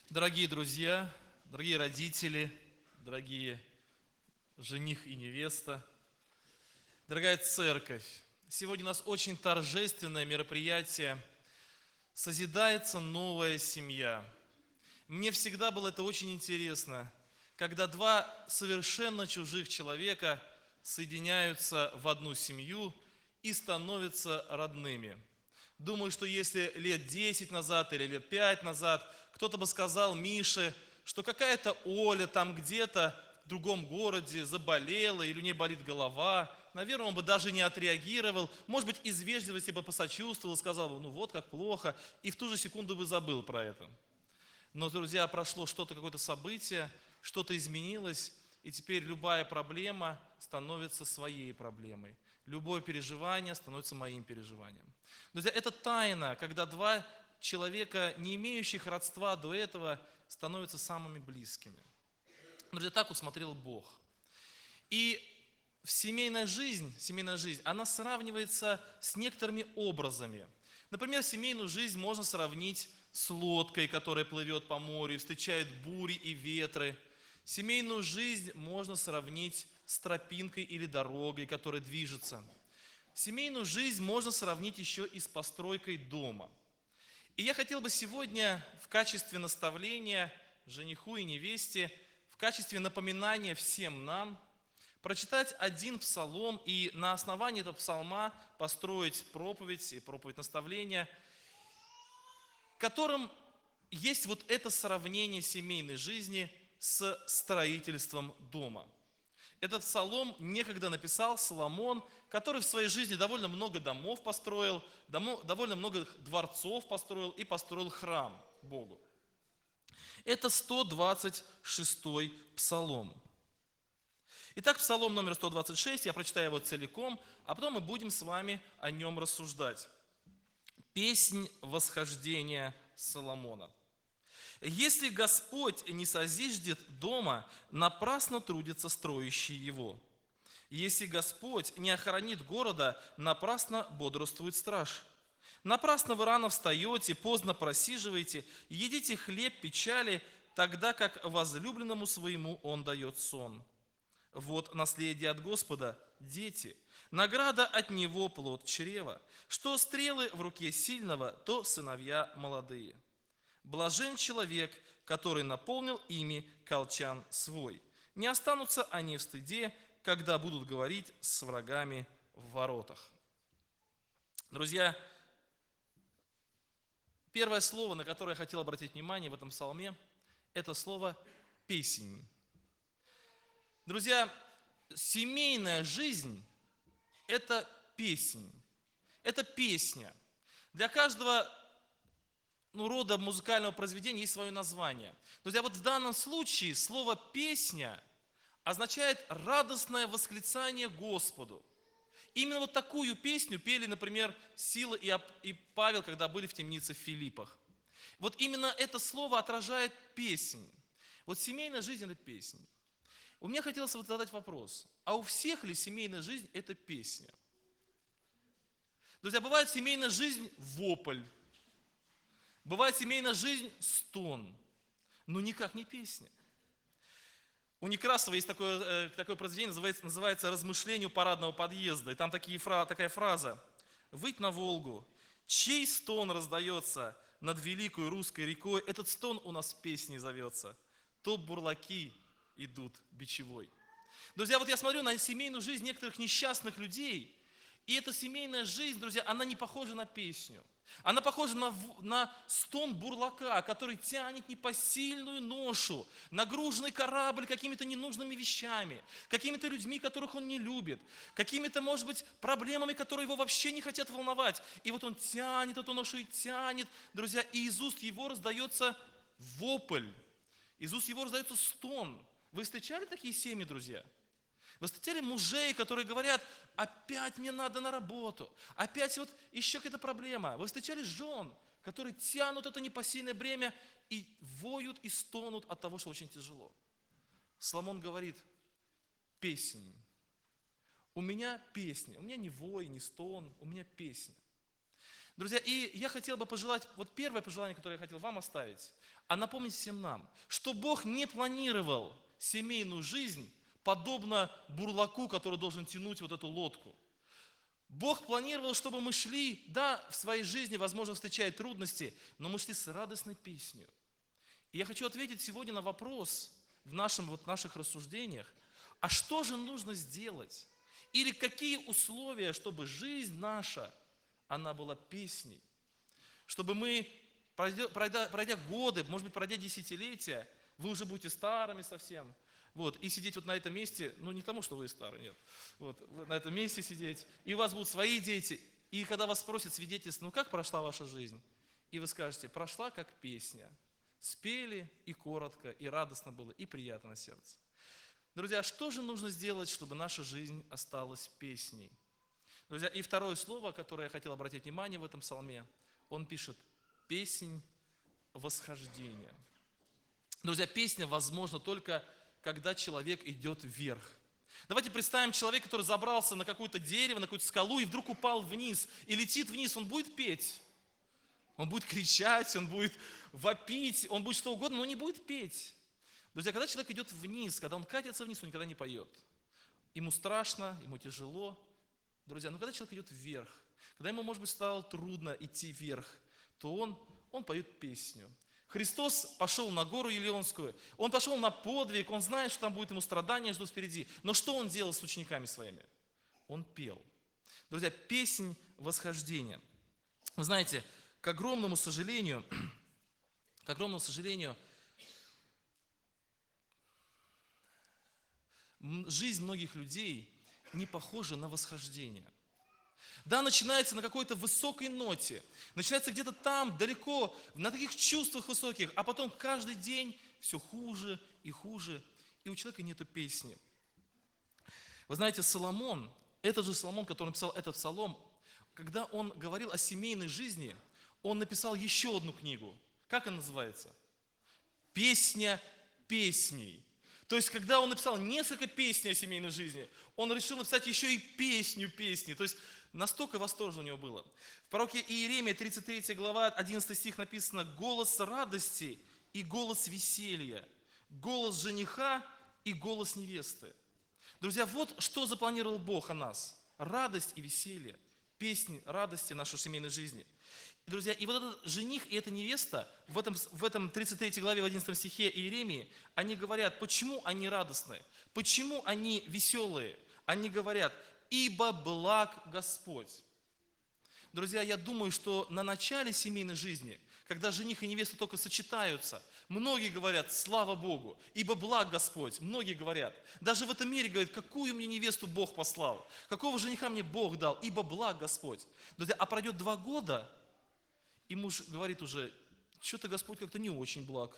Дорогие друзья, дорогие родители, дорогие жених и невеста, дорогая церковь, сегодня у нас очень торжественное мероприятие. Созидается новая семья. Мне всегда было это очень интересно, когда два совершенно чужих человека соединяются в одну семью и становятся родными. Думаю, что если лет 10 назад или лет 5 назад кто-то бы сказал Мише, что какая-то Оля там где-то в другом городе заболела или у нее болит голова, наверное, он бы даже не отреагировал, может быть, из вежливости бы посочувствовал, сказал бы, ну вот как плохо, и в ту же секунду бы забыл про это. Но, друзья, прошло что-то, какое-то событие, что-то изменилось, и теперь любая проблема становится своей проблемой. Любое переживание становится моим переживанием. Друзья, это тайна, когда два человека, не имеющих родства до этого, становятся самыми близкими. Друзья, так усмотрел Бог. И семейная жизнь, она сравнивается с некоторыми образами. Например, семейную жизнь можно сравнить с лодкой, которая плывет по морю, встречает бури и ветры. Семейную жизнь можно сравнить с тропинкой или дорогой, которая движется. Семейную жизнь можно сравнить еще и с постройкой дома. И я хотел бы сегодня в качестве наставления жениху и невесте, в качестве напоминания всем нам, прочитать один псалом и на основании этого псалма построить проповедь и проповедь наставления, в котором есть вот это сравнение семейной жизни с строительством дома. Этот псалом некогда написал Соломон, который в своей жизни довольно много домов построил, довольно много дворцов построил и построил храм Богу. Это 126-й псалом. Итак, псалом номер 126, я прочитаю его целиком, а потом мы будем с вами о нем рассуждать. Песнь восхождения Соломона. «Если Господь не созиждет дома, напрасно трудится строящий его. Если Господь не охранит города, напрасно бодрствует страж. Напрасно вы рано встаете, поздно просиживаете, едите хлеб печали, тогда как возлюбленному своему он дает сон. Вот наследие от Господа – дети, награда от Него – плод чрева. Что стрелы в руке сильного, то сыновья молодые. Блажен человек, который наполнил ими колчан свой. Не останутся они в стыде, когда будут говорить с врагами в воротах». Друзья, первое слово, на которое я хотел обратить внимание в этом псалме, это слово «песнь». Друзья, семейная жизнь – это песнь, это песня. Для каждого рода музыкального произведения есть свое название. Друзья, вот в данном случае слово «песня» означает радостное восклицание Господу. Именно вот такую песню пели, например, Сила и Павел, когда были в темнице в Филиппах. Вот именно это слово отражает песнь. Вот семейная жизнь – это песня. У меня хотелось вот задать вопрос, а у всех ли семейная жизнь – это песня? Друзья, бывает семейная жизнь – вопль, бывает семейная жизнь – стон, но никак не песня. У Некрасова есть такое произведение, называется «Размышление у парадного подъезда». И там такая фраза: «Выть на Волгу, чей стон раздается над великой русской рекой, этот стон у нас песней зовется, то бурлаки идут бичевой». Друзья, вот я смотрю на семейную жизнь некоторых несчастных людей, и эта семейная жизнь, друзья, она не похожа на песню. Она похожа на стон бурлака, который тянет непосильную ношу, нагруженный корабль какими-то ненужными вещами, какими-то людьми, которых он не любит, какими-то, может быть, проблемами, которые его вообще не хотят волновать. И вот он тянет эту ношу и тянет, друзья, и из уст его раздается вопль, из уст его раздается стон. Вы встречали такие семьи, друзья? Вы встречали мужей, которые говорят: опять мне надо на работу, опять вот еще какая-то проблема. Вы встречали жен, которые тянут это непосильное бремя и воют и стонут от того, что очень тяжело. Соломон говорит: песнь. У меня песня, у меня не вой, не стон, у меня песня. Друзья, и я хотел бы пожелать, вот первое пожелание, которое я хотел вам оставить, а напомнить всем нам, что Бог не планировал семейную жизнь подобно бурлаку, который должен тянуть вот эту лодку. Бог планировал, чтобы мы шли, да, в своей жизни, возможно, встречая трудности, но мы шли с радостной песней. И я хочу ответить сегодня на вопрос в наших рассуждениях, а что же нужно сделать? Или какие условия, чтобы жизнь наша, она была песней? Чтобы мы, пройдя годы, может быть, пройдя десятилетия, вы уже будете старыми совсем, вот, и сидеть вот на этом месте, ну не потому, что вы старые, нет, вот, на этом месте сидеть, и у вас будут свои дети, и когда вас спросят свидетельство, ну как прошла ваша жизнь? И вы скажете, прошла как песня. Спели и коротко, и радостно было, и приятно на сердце. Друзья, что же нужно сделать, чтобы наша жизнь осталась песней? Друзья, и второе слово, которое я хотел обратить внимание в этом псалме, он пишет «песнь восхождения». Друзья, песня возможна только, когда человек идет вверх. Давайте представим человека, который забрался на какое-то дерево, на какую-то скалу и вдруг упал вниз, и летит вниз, он будет петь. Он будет кричать, он будет вопить, он будет что угодно, но не будет петь. Друзья, когда человек идет вниз, когда он катится вниз, он никогда не поет. Ему страшно, ему тяжело. Друзья, но когда человек идет вверх, когда ему, может быть, стало трудно идти вверх, то он поет песню. Христос пошел на гору Елеонскую, он пошел на подвиг, он знает, что там будет ему страдания ждут впереди. Но что он делал с учениками своими? Он пел. Друзья, песнь восхождения. Вы знаете, к огромному сожалению, жизнь многих людей не похожа на восхождение. Да, начинается на какой-то высокой ноте, начинается где-то там, далеко, на таких чувствах высоких, а потом каждый день все хуже и хуже, и у человека нету песни. Вы знаете, Соломон, этот же Соломон, который написал этот псалом, когда он говорил о семейной жизни, он написал еще одну книгу. Как она называется? «Песня песней». То есть, когда он написал несколько песней о семейной жизни, он решил написать еще и песню песни. То есть, настолько восторженно у него было. В пророке Иеремии, 33 глава, 11 стих написано: «Голос радости и голос веселья, голос жениха и голос невесты». Друзья, вот что запланировал Бог о нас. Радость и веселье, песни радости нашей семейной жизни. Друзья, и вот этот жених и эта невеста в этом 33 главе, в 11 стихе Иеремии, они говорят, почему они радостные, почему они веселые. Они говорят, ибо благ Господь. Друзья, я думаю, что на начале семейной жизни, когда жених и невеста только сочетаются, многие говорят, слава Богу, ибо благ Господь. Многие говорят, даже в этом мире говорят, какую мне невесту Бог послал, какого жениха мне Бог дал, ибо благ Господь. Друзья, а пройдет 2 года, и муж говорит уже, что-то Господь как-то не очень благ.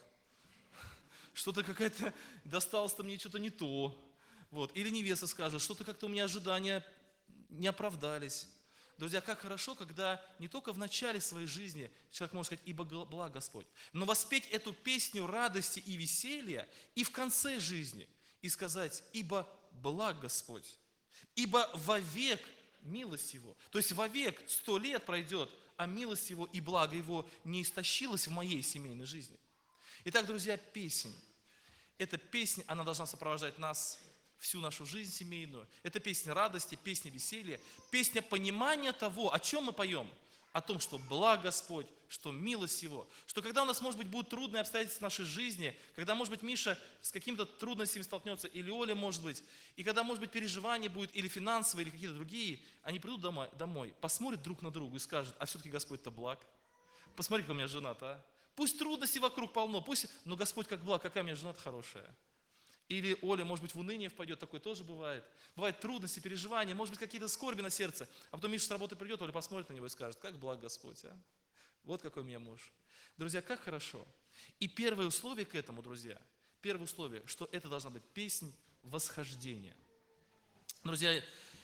Что-то какая-то, досталось-то мне что-то не то. Вот. Или невеста скажет, что-то как-то у меня ожидания не оправдались. Друзья, как хорошо, когда не только в начале своей жизни человек может сказать, ибо благ Господь, но воспеть эту песню радости и веселья и в конце жизни, и сказать, ибо благ Господь, ибо вовек милость Его. То есть вовек 100 лет пройдет, а милость Его и благо Его не истощилась в моей семейной жизни. Итак, друзья, песнь. Эта песня, она должна сопровождать нас всю нашу жизнь семейную. Это песня радости, песня веселья, песня понимания того, о чем мы поем. О том, что благ Господь, что милость Его. Что когда у нас, может быть, будут трудные обстоятельства в нашей жизни, когда, может быть, Миша с какими-то трудностями столкнется, или Оля, может быть, и когда, может быть, переживания будут, или финансовые, или какие-то другие, они придут домой, посмотрят друг на друга и скажут, а все-таки Господь-то благ. Посмотри, какая у меня жена-то, а. Пусть трудностей вокруг полно, но Господь как благ, какая у меня жена-то хорошая. Или Оля, может быть, в уныние впадет, такое тоже бывает. Бывают трудности, переживания, может быть, какие-то скорби на сердце. А потом Миша с работы придет, Оля посмотрит на него и скажет, как благ Господь, а? Вот какой у меня муж. Друзья, как хорошо. И первое условие к этому, друзья, первое условие, что это должна быть песнь восхождения. Друзья,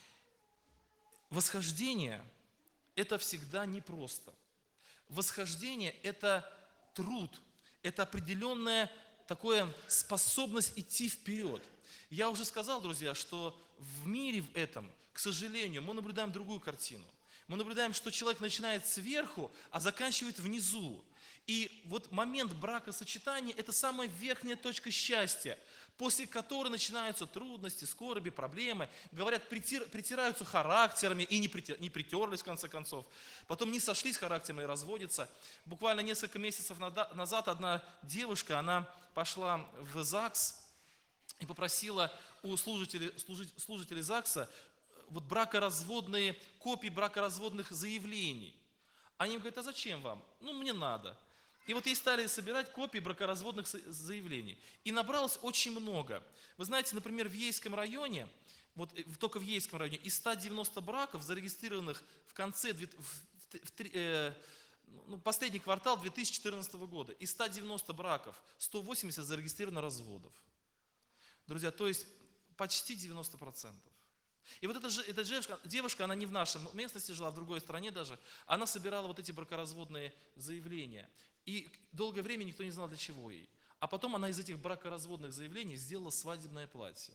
восхождение – это всегда непросто. Восхождение – это труд, это определенная такая способность идти вперед. Я уже сказал, друзья, что в мире в этом, к сожалению, мы наблюдаем другую картину. Мы наблюдаем, что человек начинает сверху, а заканчивает внизу. И вот момент бракосочетания – это самая верхняя точка счастья, после которой начинаются трудности, скорби, проблемы. Говорят, притираются характерами и не притерлись, в конце концов. Потом не сошлись характерами и разводятся. Буквально несколько месяцев назад одна девушка, она пошла в ЗАГС и попросила у служителей ЗАГСа вот бракоразводные, копии бракоразводных заявлений. Они им говорят, а зачем вам? Ну, мне надо. И вот ей стали собирать копии бракоразводных заявлений. И набралось очень много. Вы знаете, например, в Ейском районе, вот только в Ейском районе, из 190 браков, зарегистрированных в конце, последний квартал 2014 года, из 190 браков 180 зарегистрировано разводов. Друзья, то есть почти 90%. И вот эта девушка, она не в нашей местности жила, в другой стране даже, она собирала вот эти бракоразводные заявления. И долгое время никто не знал, для чего ей. А потом она из этих бракоразводных заявлений сделала свадебное платье.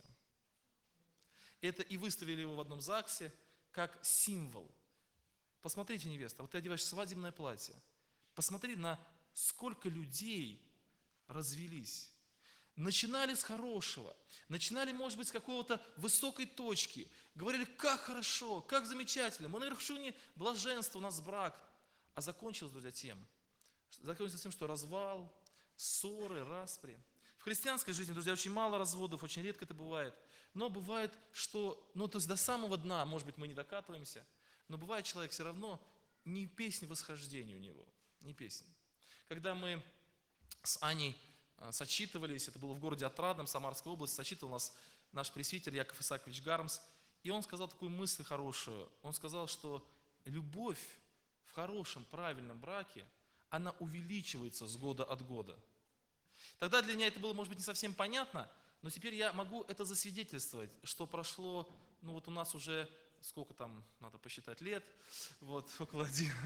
Это и выставили его в одном ЗАГСе как символ. Посмотрите, невеста, вот ты одеваешь свадебное платье. Посмотри, на сколько людей развелись. Начинали с хорошего, начинали, может быть, с какого-то высокой точки. Говорили, как хорошо, как замечательно, мы на вершине блаженства, у нас брак. А закончилось, друзья, тем, что развал, ссоры, распри. В христианской жизни, друзья, очень мало разводов, очень редко это бывает. Но бывает, что, то есть до самого дна, может быть, мы не докатываемся, но бывает, человек все равно не песнь восхождения у него, не песнь. Когда мы с Аней сочитывались, это было в городе Отрадном, Самарской области, сочитывал нас наш пресвитер Яков Исаакович Гармс, и он сказал такую мысль хорошую. Он сказал, что любовь в хорошем, правильном браке, она увеличивается с года от года. Тогда для меня это было, может быть, не совсем понятно, но теперь я могу это засвидетельствовать, что прошло, у нас уже, сколько там, надо посчитать лет, около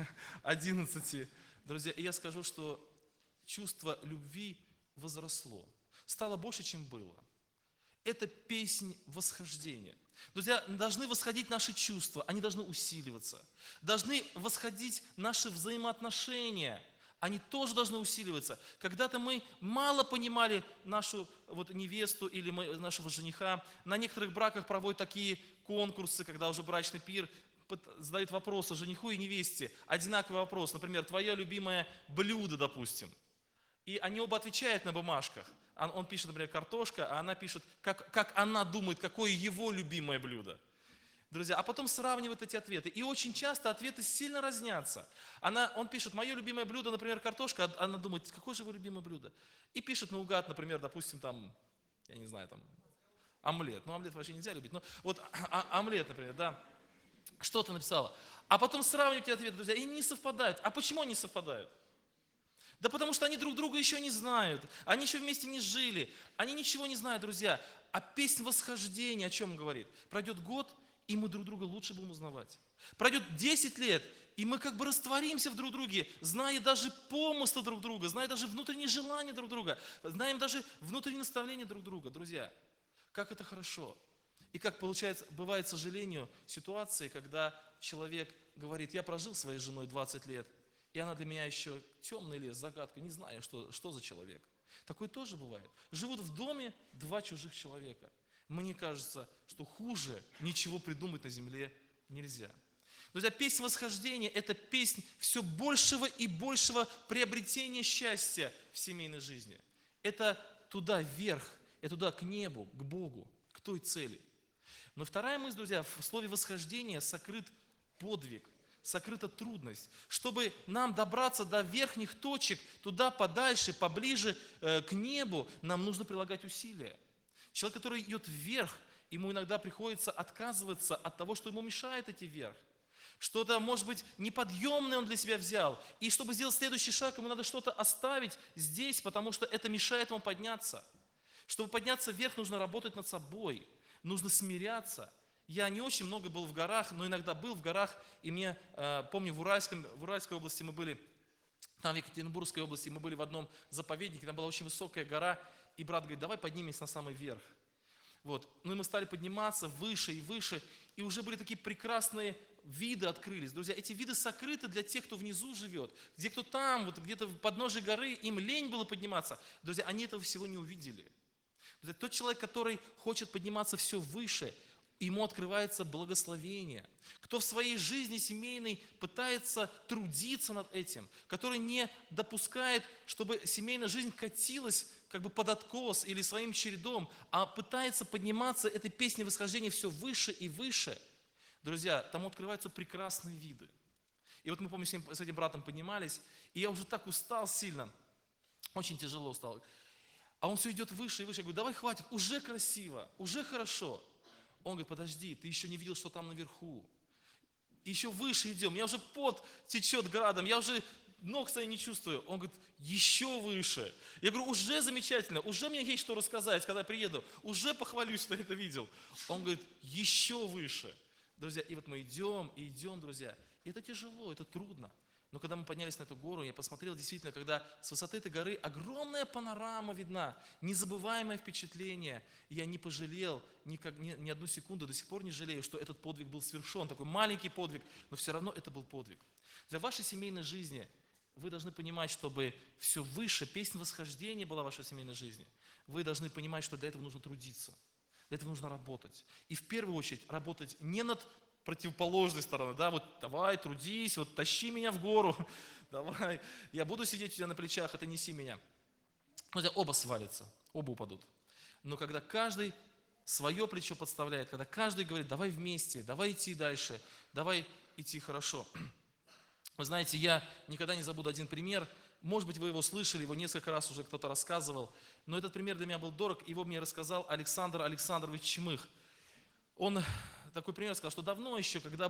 11, друзья, и я скажу, что чувство любви возросло, стало больше, чем было. Это песнь восхождения. Друзья, должны восходить наши чувства, они должны усиливаться. Должны восходить наши взаимоотношения, они тоже должны усиливаться. Когда-то мы мало понимали нашу невесту или нашего жениха. На некоторых браках проводят такие конкурсы, когда уже брачный пир задают вопросы жениху и невесте. Одинаковый вопрос, например, твое любимое блюдо, допустим. И они оба отвечают на бумажках. Он пишет, например, картошка, а она пишет, как она думает, какое его любимое блюдо. Друзья, а потом сравнивают эти ответы. И очень часто ответы сильно разнятся. Он пишет, мое любимое блюдо, например, картошка, а она думает, какое же его любимое блюдо? И пишет наугад, например, допустим, я не знаю, омлет. Омлет вообще нельзя любить. Омлет, например, да. Что-то написала. А потом сравнивают эти ответы, друзья, и не совпадают. А почему они совпадают? Да потому что они друг друга еще не знают, они еще вместе не жили, они ничего не знают, друзья. А песнь восхождения о чем говорит? Пройдет год, и мы друг друга лучше будем узнавать. Пройдет 10 лет, и мы как бы растворимся в друг друге, зная даже помыслы друг друга, зная даже внутренние желания друг друга, знаем даже внутренние наставления друг друга, друзья. Как это хорошо. И как получается, бывает, к сожалению, ситуации, когда человек говорит, я прожил своей женой 20 лет, и она для меня еще темный лес, загадка, не знаю, что за человек. Такое тоже бывает. Живут в доме два чужих человека. Мне кажется, что хуже ничего придумать на земле нельзя. Друзья, песнь восхождения – это песнь все большего и большего приобретения счастья в семейной жизни. Это туда вверх, это туда к небу, к Богу, к той цели. Но вторая мысль, друзья, в слове восхождения сокрыт подвиг. Сокрыта трудность. Чтобы нам добраться до верхних точек, туда подальше, поближе к небу, нам нужно прилагать усилия. Человек, который идет вверх, ему иногда приходится отказываться от того, что ему мешает идти вверх. Что-то, может быть, неподъемное он для себя взял. И чтобы сделать следующий шаг, ему надо что-то оставить здесь, потому что это мешает ему подняться. Чтобы подняться вверх, нужно работать над собой, нужно смиряться. Я не очень много был в горах, но иногда был в горах, и помню, в Уральской области мы были, там в Екатеринбургской области мы были в одном заповеднике, там была очень высокая гора, и брат говорит, давай поднимемся на самый верх. И мы стали подниматься выше и выше, и уже были такие прекрасные виды открылись. Друзья, эти виды сокрыты для тех, кто внизу живет. Где кто там, вот где-то в подножии горы, им лень было подниматься. Друзья, они этого всего не увидели. Друзья, тот человек, который хочет подниматься все выше, ему открывается благословение. Кто в своей жизни семейной пытается трудиться над этим, который не допускает, чтобы семейная жизнь катилась как бы под откос или своим чередом, а пытается подниматься этой песней восхождения все выше и выше, друзья, там открываются прекрасные виды. И вот мы, помню, с этим братом поднимались, и я уже так устал сильно, очень тяжело стало. А он все идет выше и выше. Я говорю, давай хватит, уже красиво, уже хорошо. Он говорит, подожди, ты еще не видел, что там наверху. Еще выше идем, у меня уже пот течет градом, я уже ног своих не чувствую. Он говорит, еще выше. Я говорю, уже замечательно, уже мне есть что рассказать, когда я приеду, уже похвалюсь, что я это видел. Он говорит, еще выше. Друзья, и вот мы идем, и идем, друзья. И это тяжело, это трудно. Но когда мы поднялись на эту гору, я посмотрел действительно, когда с высоты этой горы огромная панорама видна, незабываемое впечатление. И я не пожалел ни одну секунду, до сих пор не жалею, что этот подвиг был совершен. Такой маленький подвиг, но все равно это был подвиг. Для вашей семейной жизни вы должны понимать, чтобы все выше, песня восхождения была в вашей семейной жизни. Вы должны понимать, что для этого нужно трудиться, для этого нужно работать. И в первую очередь работать не над противоположной стороны, да, вот давай, трудись, вот тащи меня в гору, давай, я буду сидеть у тебя на плечах, это неси меня. Друзья, оба свалятся, оба упадут. Но когда каждый свое плечо подставляет, когда каждый говорит, давай вместе, давай идти дальше, давай идти хорошо. Вы знаете, я никогда не забуду один пример, может быть, вы его слышали, его несколько раз уже кто-то рассказывал, но этот пример для меня был дорог, его мне рассказал Александр Александрович Чмых. Он такой пример сказал, что давно еще, когда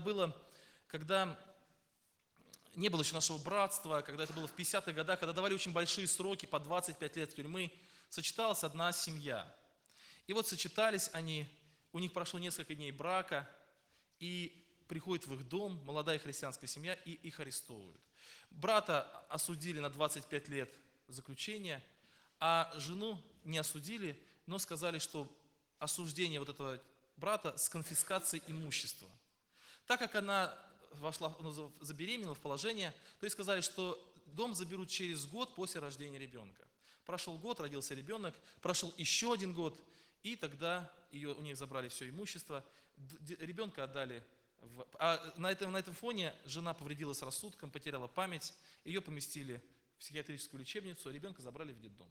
не было еще нашего братства, когда это было в 50-х годах, когда давали очень большие сроки, по 25 лет тюрьмы, сочеталась одна семья. И вот сочетались они, у них прошло несколько дней брака, и приходит в их дом молодая христианская семья, и их арестовывают. Брата осудили на 25 лет заключения, а жену не осудили, но сказали, что осуждение вот этого брата с конфискацией имущества. Так как она забеременела в положение, то ей сказали, что дом заберут через год после рождения ребенка. Прошел год, родился ребенок, прошел еще один год, и тогда у них забрали все имущество, ребенка отдали. А на этом фоне жена повредилась рассудком, потеряла память, ее поместили в психиатрическую лечебницу, ребенка забрали в детдом.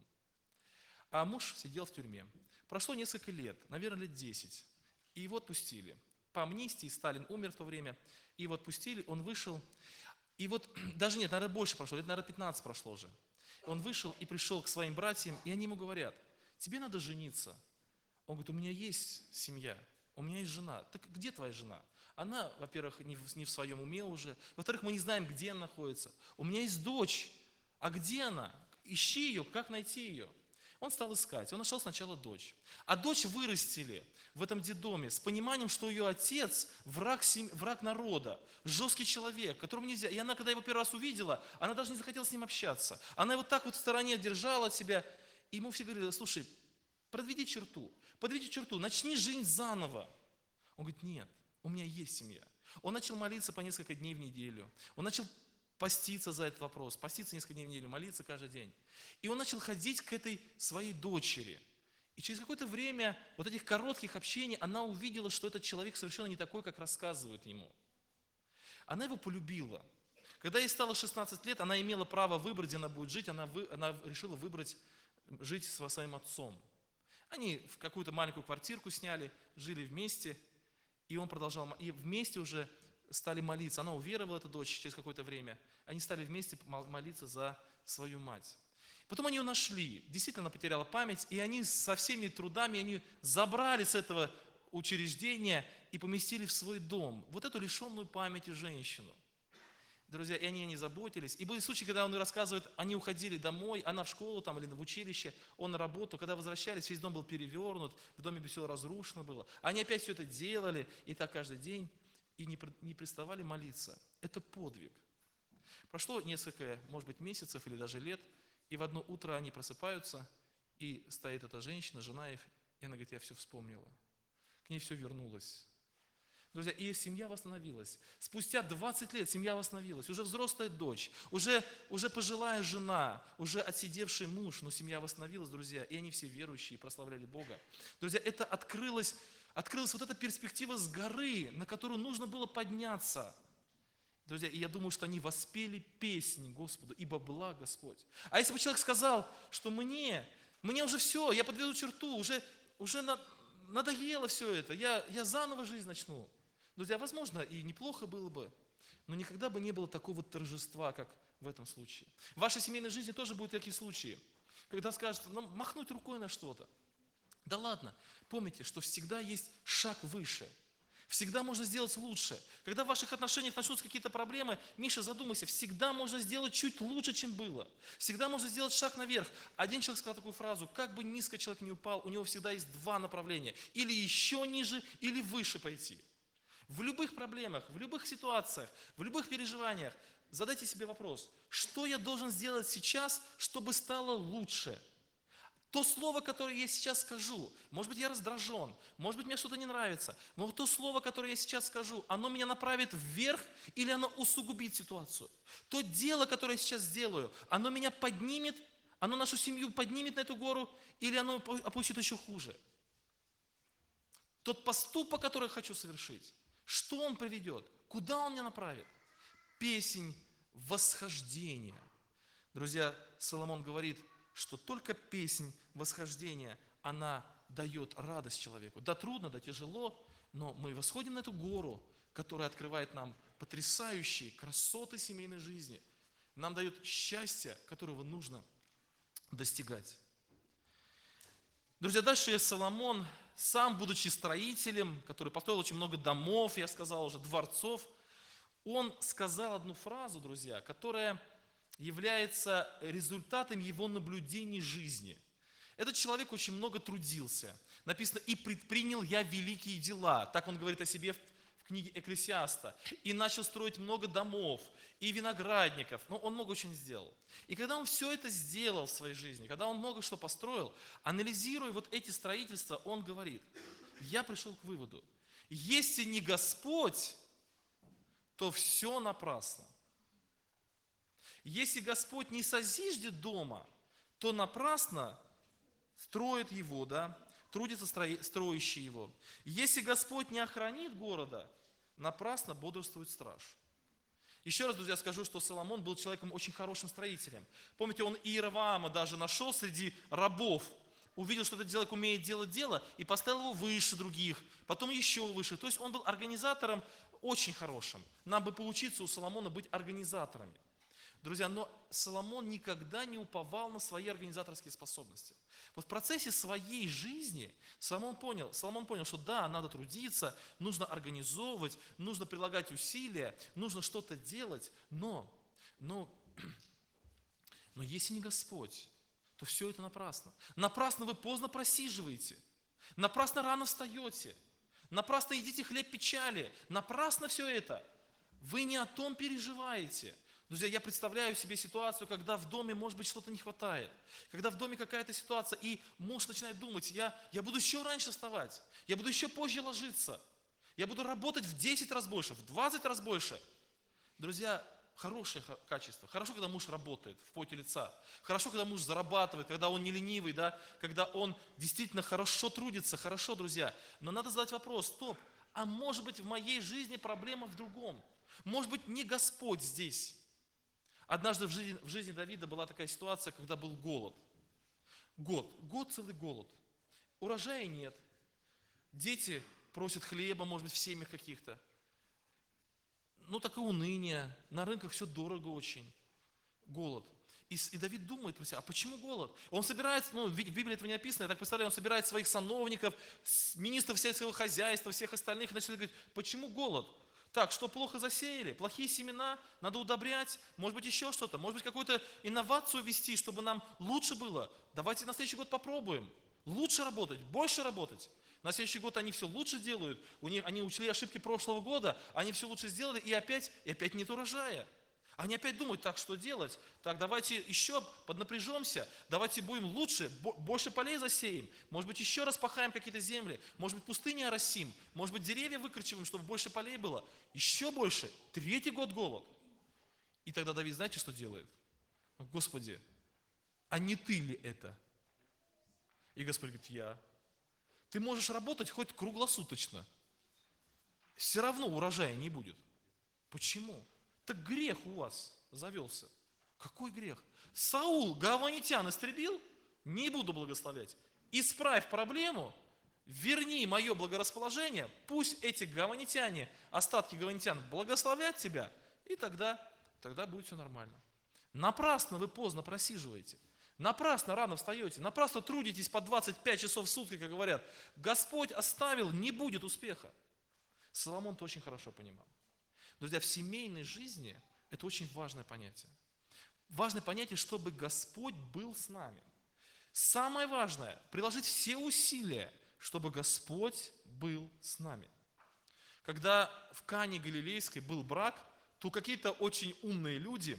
А муж сидел в тюрьме. Прошло несколько лет, наверное, лет 10. И его отпустили. По амнистии Сталин умер в то время. И его отпустили, он вышел. И вот, даже нет, наверное, больше прошло, лет, наверное, 15 прошло уже. Он вышел и пришел к своим братьям, и они ему говорят, тебе надо жениться. Он говорит, у меня есть семья, у меня есть жена. Так где твоя жена? Она, во-первых, не в своем уме уже. Во-вторых, мы не знаем, где она находится. У меня есть дочь. А где она? Ищи ее, как найти ее? Он стал искать. Он нашел сначала дочь. А дочь вырастили в этом детдоме с пониманием, что ее отец враг народа, жесткий человек, которому нельзя. И она, когда его первый раз увидела, она даже не захотела с ним общаться. Она его так вот в стороне держала от себя. И ему все говорили, слушай, подведите черту, начни жизнь заново. Он говорит, нет, у меня есть семья. Он начал молиться по несколько дней в неделю. Он начал поститься за этот вопрос, поститься несколько дней в неделю, молиться каждый день. И он начал ходить к этой своей дочери. И через какое-то время вот этих коротких общений она увидела, что этот человек совершенно не такой, как рассказывают ему. Она его полюбила. Когда ей стало 16 лет, она имела право выбрать, где она будет жить, она решила выбрать жить со своим отцом. Они в какую-то маленькую квартирку сняли, жили вместе, и он продолжал, и вместе уже стали молиться. Она уверовала, эта дочь, через какое-то время. Они стали вместе молиться за свою мать. Потом они ее нашли. Действительно, она потеряла память, и они со всеми трудами, они забрали с этого учреждения и поместили в свой дом вот эту лишенную памяти женщину. Друзья, и они не заботились. И были случаи, когда он рассказывает, они уходили домой, она в школу там, или в училище, он на работу. Когда возвращались, весь дом был перевернут, в доме все разрушено было. Они опять все это делали, и так каждый день, и не переставали молиться. Это подвиг. Прошло несколько, может быть, месяцев или даже лет, и в одно утро они просыпаются, и стоит эта женщина, жена их, и она говорит, я все вспомнила. К ней все вернулось. Друзья, и семья восстановилась. Спустя 20 лет семья восстановилась. Уже взрослая дочь, уже пожилая жена, уже отсидевший муж, но семья восстановилась, друзья. И они все верующие, прославляли Бога. Друзья, это открылась вот эта перспектива с горы, на которую нужно было подняться. Друзья, и я думаю, что они воспели песни Господу, ибо благ Господь. А если бы человек сказал, что мне уже все, я подведу черту, уже надоело все это, я заново жизнь начну. Друзья, возможно, и неплохо было бы, но никогда бы не было такого торжества, как в этом случае. В вашей семейной жизни тоже будут такие случаи, когда скажут, махнуть рукой на что-то. Да ладно, помните, что всегда есть шаг выше. Всегда можно сделать лучше. Когда в ваших отношениях начнутся какие-то проблемы, Миша, задумайся, всегда можно сделать чуть лучше, чем было. Всегда можно сделать шаг наверх. Один человек сказал такую фразу: как бы низко человек не упал, у него всегда есть два направления. Или еще ниже, или выше пойти. В любых проблемах, в любых ситуациях, в любых переживаниях задайте себе вопрос: что я должен сделать сейчас, чтобы стало лучше? То слово, которое я сейчас скажу, может быть, я раздражен, может быть, мне что-то не нравится, но то слово, которое я сейчас скажу, оно меня направит вверх или оно усугубит ситуацию. То дело, которое я сейчас сделаю, оно меня поднимет, оно нашу семью поднимет на эту гору или оно опустит еще хуже. Тот поступок, который я хочу совершить, что он приведет, куда он меня направит? Песнь восхождения. Друзья, Соломон говорит, что только песнь восхождения, она дает радость человеку. Да трудно, да тяжело, но мы восходим на эту гору, которая открывает нам потрясающие красоты семейной жизни. Нам дает счастье, которого нужно достигать. Друзья, дальше Соломон, сам будучи строителем, который построил очень много домов, я сказал уже, дворцов, он сказал одну фразу, друзья, которая является результатом его наблюдений жизни. Этот человек очень много трудился. Написано: «И предпринял я великие дела». Так он говорит о себе в книге Экклесиаста. «И начал строить много домов и виноградников». Но он много очень сделал. И когда он все это сделал в своей жизни, когда он много что построил, анализируя вот эти строительства, он говорит: я пришел к выводу: если не Господь, то все напрасно. Если Господь не созиждет дома, то напрасно строит его, трудится строящий его. Если Господь не охранит города, напрасно бодрствует страж. Еще раз, друзья, скажу, что Соломон был человеком очень хорошим строителем. Помните, он Иеровоама даже нашел среди рабов, увидел, что этот человек умеет делать дело, и поставил его выше других, потом еще выше. То есть он был организатором очень хорошим. Нам бы поучиться у Соломона быть организаторами. Друзья, но Соломон никогда не уповал на свои организаторские способности. Вот в процессе своей жизни Соломон понял, что да, надо трудиться, нужно организовывать, нужно прилагать усилия, нужно что-то делать, но если не Господь, то все это напрасно. Напрасно вы поздно просиживаете, напрасно рано встаете, напрасно едите хлеб печали, напрасно все это. Вы не о том переживаете. Друзья, я представляю себе ситуацию, когда в доме, может быть, что-то не хватает. Когда в доме какая-то ситуация, и муж начинает думать: я буду еще раньше вставать, я буду еще позже ложиться, я буду работать в 10 раз больше, в 20 раз больше. Друзья, хорошее качество. Хорошо, когда муж работает в поте лица. Хорошо, когда муж зарабатывает, когда он не ленивый, когда он действительно хорошо трудится. Хорошо, друзья. Но надо задать вопрос: стоп, а может быть в моей жизни проблема в другом? Может быть не Господь здесь? Однажды в жизни Давида была такая ситуация, когда был голод. Целый голод. Урожая нет. Дети просят хлеба, может быть, в семьях каких-то. Такое уныние. На рынках все дорого очень. Голод. И Давид думает про себя: а почему голод? Он собирает, в Библии этого не написано, я так представляю, он собирает своих сановников, министров сельского хозяйства, всех остальных, и начинает говорить: почему голод? Так, что плохо засеяли? Плохие семена? Надо удобрять? Может быть, еще что-то? Может быть, какую-то инновацию ввести, чтобы нам лучше было? Давайте на следующий год попробуем. Лучше работать, больше работать. На следующий год они все лучше делают. Они учли ошибки прошлого года, они все лучше сделали, и опять нет урожая. Они опять думают, так, что делать? Так, давайте еще поднапряжемся, давайте будем лучше, больше полей засеем, может быть, еще распахаем какие-то земли, может быть, пустыни оросим, может быть, деревья выкорчеваем, чтобы больше полей было. Еще больше. 3-й год голод. И тогда Давид, знаете, что делает? Господи, а не ты ли это? И Господь говорит, я. Ты можешь работать хоть круглосуточно. Все равно урожая не будет. Почему? Так грех у вас завелся. Какой грех? Саул гаванитян истребил? Не буду благословлять. Исправь проблему, верни мое благорасположение, пусть эти гаванитяне, остатки гаванитян благословят тебя, и тогда будет все нормально. Напрасно вы поздно просиживаете. Напрасно рано встаете, напрасно трудитесь по 25 часов в сутки, как говорят. Господь оставил, не будет успеха. Соломон это очень хорошо понимал. Друзья, в семейной жизни это очень важное понятие. Важное понятие, чтобы Господь был с нами. Самое важное – приложить все усилия, чтобы Господь был с нами. Когда в Кане Галилейской был брак, то какие-то очень умные люди,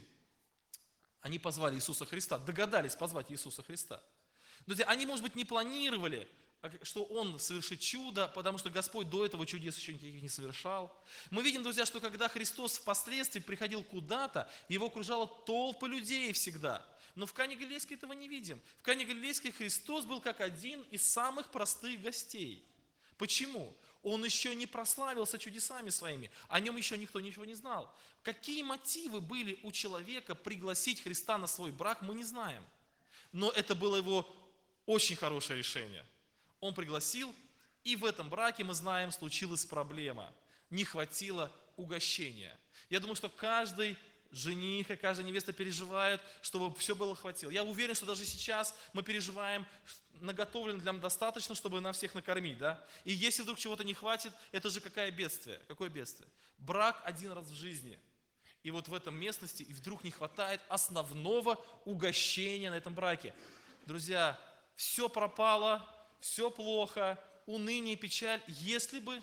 они позвали Иисуса Христа, догадались позвать Иисуса Христа. Друзья, они, может быть, не планировали, что Он совершит чудо, потому что Господь до этого чудес еще никаких не совершал. Мы видим, друзья, что когда Христос впоследствии приходил куда-то, Его окружала толпа людей всегда. Но в Кане Галилейской этого не видим. В Кане Галилейской Христос был как один из самых простых гостей. Почему? Он еще не прославился чудесами своими, о нем еще никто ничего не знал. Какие мотивы были у человека пригласить Христа на свой брак, мы не знаем. Но это было его очень хорошее решение. Он пригласил, и в этом браке, мы знаем, случилась проблема. Не хватило угощения. Я думаю, что каждый жених и каждая невеста переживает, чтобы все было хватило. Я уверен, что даже сейчас мы переживаем, наготовлено для нас достаточно, чтобы нас всех накормить, да? И если вдруг чего-то не хватит, это же какое бедствие? Какое бедствие? Брак один раз в жизни. И вот в этом местности и вдруг не хватает основного угощения на этом браке. Друзья, все пропало, все плохо, уныние, печаль, если бы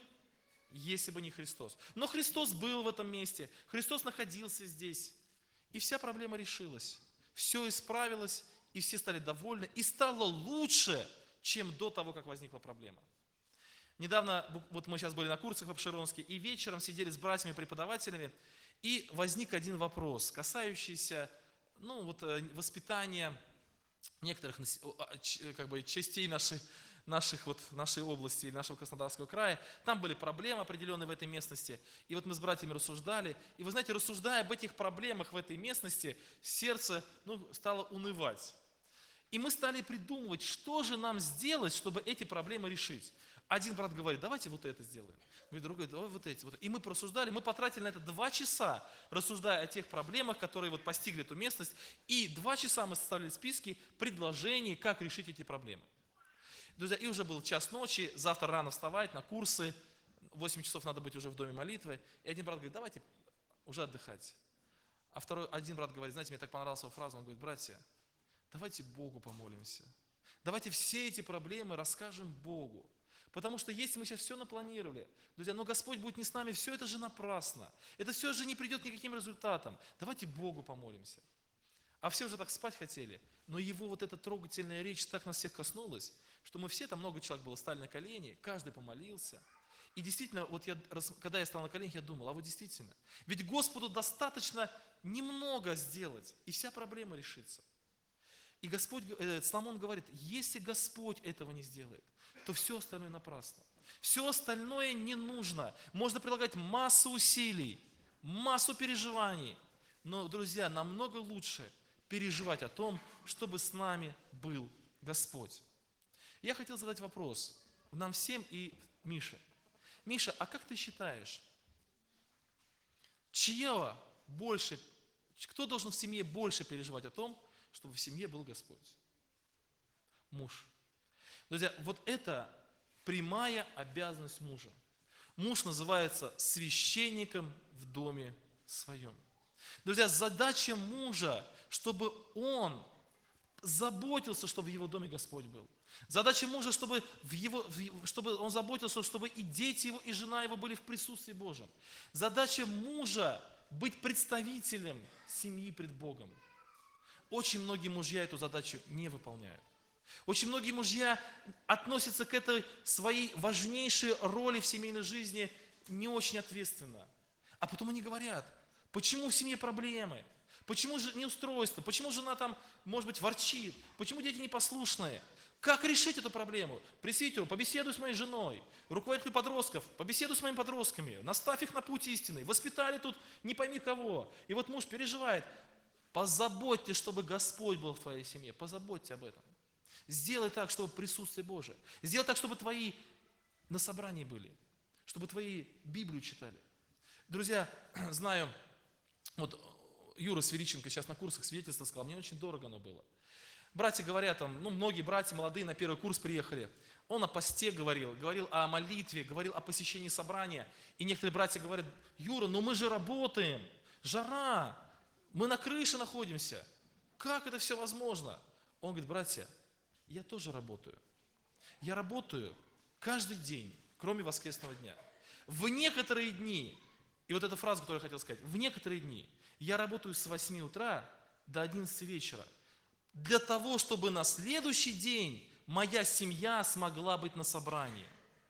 не Христос. Но Христос был в этом месте, Христос находился здесь, и вся проблема решилась. Все исправилось, и все стали довольны, и стало лучше, чем до того, как возникла проблема. Недавно, вот мы сейчас были на курсах в Апшеронске, и вечером сидели с братьями-преподавателями, и возник один вопрос, касающийся воспитания некоторых частей нашей области, нашего Краснодарского края. Там были проблемы определенные в этой местности. И вот мы с братьями рассуждали. И вы знаете, рассуждая об этих проблемах в этой местности, сердце стало унывать. И мы стали придумывать, что же нам сделать, чтобы эти проблемы решить. Один брат говорит, давайте вот это сделаем. Другой, давай вот эти. И мы прорассуждали, мы потратили на это 2 часа, рассуждая о тех проблемах, которые постигли эту местность. И 2 часа мы составили списки предложений, как решить эти проблемы. Друзья, и уже был час ночи, завтра рано вставать на курсы, 8 часов надо быть уже в доме молитвы. И один брат говорит, давайте уже отдыхать. А один брат говорит, знаете, мне так понравилась его фраза, он говорит, братья, давайте Богу помолимся. Давайте все эти проблемы расскажем Богу. Потому что если мы сейчас все напланировали, друзья, но Господь будет не с нами, все это же напрасно. Это все же не придет к никаким результатам. Давайте Богу помолимся. А все уже так спать хотели. Но его вот эта трогательная речь так нас всех коснулась, что мы все, там много человек было, стали на колени, каждый помолился. И действительно, когда я стал на коленях, я думал, а вот действительно, ведь Господу достаточно немного сделать, и вся проблема решится. И Соломон говорит, если Господь этого не сделает, то все остальное напрасно. Все остальное не нужно. Можно прилагать массу усилий, массу переживаний. Но, друзья, намного лучше переживать о том, чтобы с нами был Господь. Я хотел задать вопрос нам всем и Мише. Миша, а как ты считаешь, кто должен в семье больше переживать о том, чтобы в семье был Господь? Муж. Друзья, вот это прямая обязанность мужа. Муж называется священником в доме своем. Друзья, задача мужа, чтобы он заботился, чтобы в его доме Господь был. Задача мужа, чтобы он заботился, чтобы и дети его, и жена его были в присутствии Божьем. Задача мужа быть представителем семьи пред Богом. Очень многие мужья эту задачу не выполняют. Очень многие мужья относятся к этой своей важнейшей роли в семейной жизни не очень ответственно. А потом они говорят, почему в семье проблемы? Почему же неустройство? Почему жена там, может быть, ворчит? Почему дети непослушные? Как решить эту проблему? Пресвитеру, побеседуй с моей женой. Руководителю подростков, побеседуй с моими подростками. Наставь их на путь истинный. Воспитали тут не пойми кого. И вот муж переживает. Позаботьтесь, чтобы Господь был в твоей семье. Позаботьте об этом. Сделай так, чтобы присутствие Божие. Сделай так, чтобы твои на собрании были. Чтобы твои Библию читали. Друзья, знаю, вот Юра Свериченко сейчас на курсах свидетельства сказал, мне очень дорого оно было. Братья говорят, там, многие братья молодые на первый курс приехали. Он о посте говорил о молитве, говорил о посещении собрания. И некоторые братья говорят, Юра, мы же работаем, жара, мы на крыше находимся. Как это все возможно? Он говорит, братья, я тоже работаю. Я работаю каждый день, кроме воскресного дня. В некоторые дни, и вот эта фраза, которую я хотел сказать, в некоторые дни я работаю с 8 утра до 11 вечера. Для того, чтобы на следующий день моя семья смогла быть на собрании.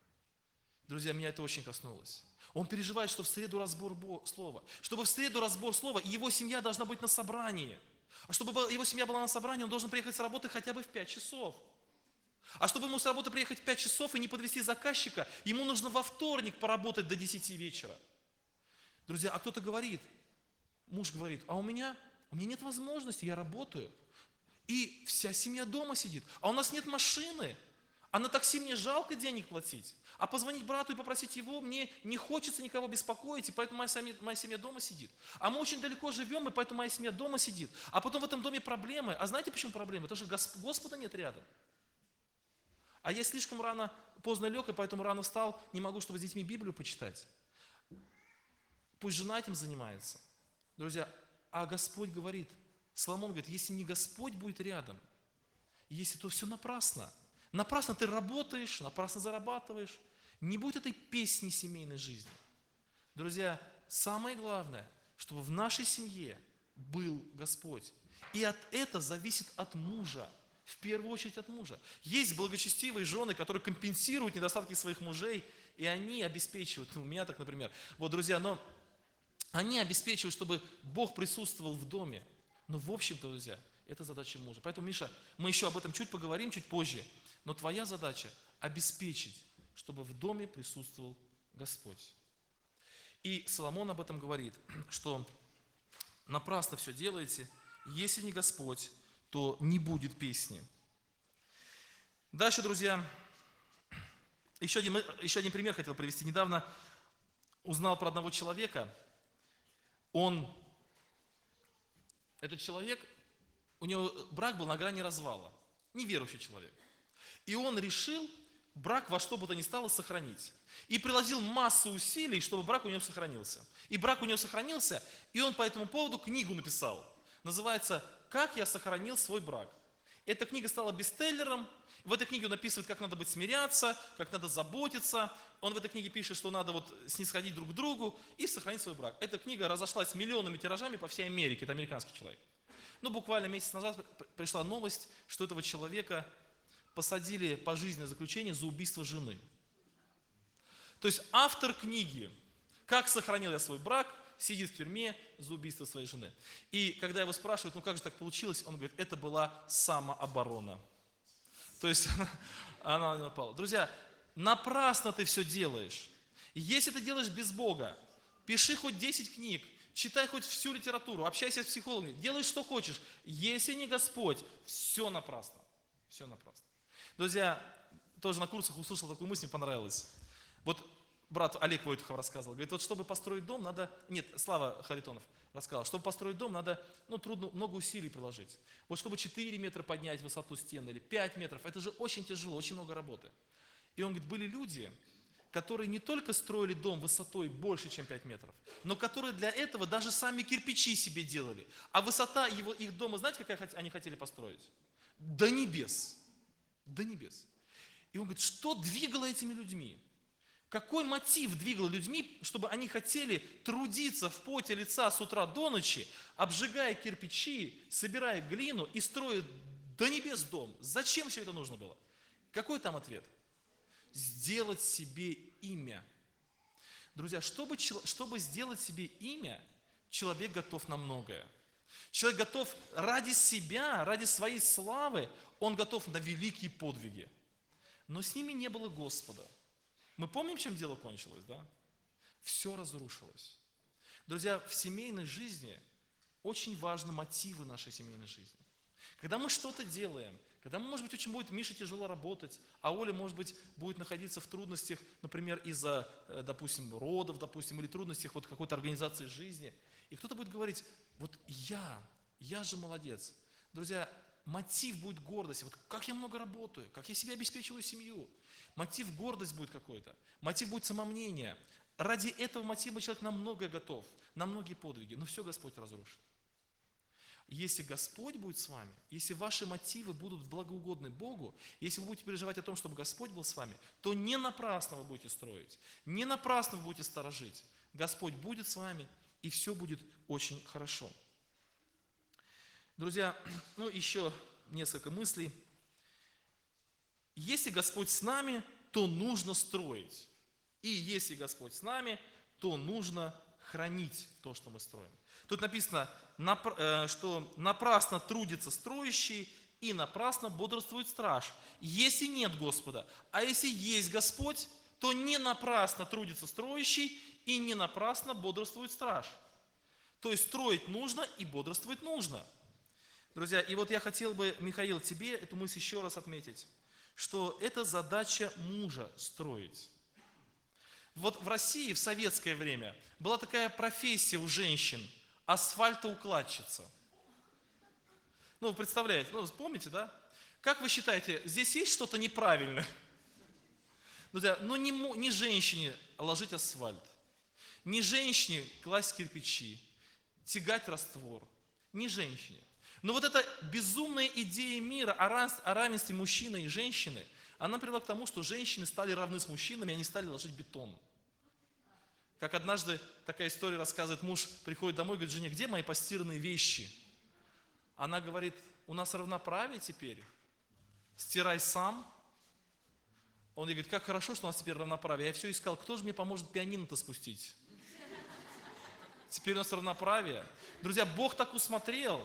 Друзья, меня это очень коснулось. Он переживает, что в среду разбор слова. Чтобы в среду разбор слова, и его семья должна быть на собрании. А чтобы его семья была на собрании, он должен приехать с работы хотя бы в 5 часов. А чтобы ему с работы приехать в 5 часов и не подвести заказчика, ему нужно во вторник поработать до 10 вечера. Друзья, а кто-то говорит, муж говорит, а у меня нет возможности, я работаю. И вся семья дома сидит. А у нас нет машины. А на такси мне жалко денег платить. А позвонить брату и попросить его, мне не хочется никого беспокоить, и поэтому моя семья дома сидит. А мы очень далеко живем, и поэтому моя семья дома сидит. А потом в этом доме проблемы. А знаете, почему проблемы? Потому что Господа нет рядом. А я слишком поздно лег, и поэтому рано встал, не могу, чтобы с детьми Библию почитать. Пусть жена этим занимается. Друзья, а Господь говорит, Соломон говорит, если не Господь будет рядом, если то все напрасно. Напрасно ты работаешь, напрасно зарабатываешь. Не будет этой песни семейной жизни. Друзья, самое главное, чтобы в нашей семье был Господь. И это зависит от мужа. В первую очередь от мужа. Есть благочестивые жены, которые компенсируют недостатки своих мужей, и они обеспечивают, у меня так, например. Вот, друзья, но они обеспечивают, чтобы Бог присутствовал в доме. Но в общем-то, друзья, это задача мужа. Поэтому, Миша, мы еще об этом чуть поговорим, чуть позже. Но твоя задача обеспечить, чтобы в доме присутствовал Господь. И Соломон об этом говорит, что напрасно все делаете, если не Господь, то не будет песни. Дальше, друзья, еще один пример хотел привести. Недавно узнал про одного человека. Этот человек, у него брак был на грани развала. Неверующий человек. И он решил брак во что бы то ни стало сохранить. И приложил массу усилий, чтобы брак у него сохранился. И брак у него сохранился, и он по этому поводу книгу написал. Называется «Как я сохранил свой брак». Эта книга стала бестселлером. В этой книге он описывает, как надо быть смиряться, как надо заботиться. Он в этой книге пишет, что надо снисходить друг к другу и сохранить свой брак. Эта книга разошлась миллионными тиражами по всей Америке. Это американский человек. Буквально месяц назад пришла новость, что этого человека посадили пожизненное заключение за убийство жены. То есть автор книги «Как сохранил я свой брак» сидит в тюрьме за убийство своей жены. И когда его спрашивают, как же так получилось, он говорит, это была самооборона. То есть она напала. Друзья, напрасно ты все делаешь. Если ты делаешь без Бога, пиши хоть 10 книг, читай хоть всю литературу, общайся с психологами, делай что хочешь. Если не Господь, все напрасно. Все напрасно. Друзья, тоже на курсах услышал такую мысль, мне понравилось. Вот брат Олег Войтухов рассказывал, говорит, вот чтобы построить дом, надо... Нет, Слава Харитонов рассказал, чтобы построить дом, надо, трудно, много усилий приложить. Вот чтобы 4 метра поднять высоту стены или 5 метров, это же очень тяжело, очень много работы. И он говорит, были люди, которые не только строили дом высотой больше, чем 5 метров, но которые для этого даже сами кирпичи себе делали. А высота их дома, знаете, какая они хотели построить? До небес. До небес. И он говорит, что двигало этими людьми? Какой мотив двигал людьми, чтобы они хотели трудиться в поте лица с утра до ночи, обжигая кирпичи, собирая глину и строя до небес дом? Зачем все это нужно было? Какой там ответ? Сделать себе имя. Друзья, чтобы сделать себе имя, человек готов на многое. Человек готов ради себя, ради своей славы, он готов на великие подвиги. Но с ними не было Господа. Мы помним, чем дело кончилось, да? Все разрушилось. Друзья, в семейной жизни очень важны мотивы нашей семейной жизни. Когда мы что-то делаем, когда, может быть, очень будет Мише тяжело работать, а Оля, может быть, будет находиться в трудностях, например, из-за, допустим, родов, допустим, или трудностях вот какой-то организации жизни, и кто-то будет говорить, вот я же молодец. Друзья, мотив будет гордость. Вот как я много работаю, как я себе обеспечиваю семью. Мотив гордость будет какой-то. Мотив будет самомнение. Ради этого мотива человек на многое готов, на многие подвиги. Но все Господь разрушит. Если Господь будет с вами, если ваши мотивы будут благоугодны Богу, если вы будете переживать о том, чтобы Господь был с вами, то не напрасно вы будете строить, не напрасно вы будете сторожить. Господь будет с вами, и все будет очень хорошо. Друзья, еще несколько мыслей. Если Господь с нами, то нужно строить. И если Господь с нами, то нужно хранить то, что мы строим. Тут написано, что напрасно трудится строящий и напрасно бодрствует страж, если нет Господа. А если есть Господь, то не напрасно трудится строящий и не напрасно бодрствует страж. То есть строить нужно и бодрствовать нужно. Друзья, и вот я хотел бы, Михаил, тебе эту мысль еще раз отметить, что это задача мужа строить. Вот в России в советское время была такая профессия у женщин – асфальтоукладчица. Вы представляете, помните, да? Как вы считаете, здесь есть что-то неправильное? Друзья, не женщине ложить асфальт, не женщине класть кирпичи, тягать раствор, не женщине. Но вот эта безумная идея мира о равенстве мужчины и женщины, она привела к тому, что женщины стали равны с мужчинами, и они стали ложить бетон. Как однажды такая история рассказывает, муж приходит домой и говорит жене, где мои постиранные вещи? Она говорит, у нас равноправие теперь, стирай сам. Он ей говорит, как хорошо, что у нас теперь равноправие. Я все искал, кто же мне поможет пианино-то спустить? Теперь у нас равноправие. Друзья, Бог так усмотрел,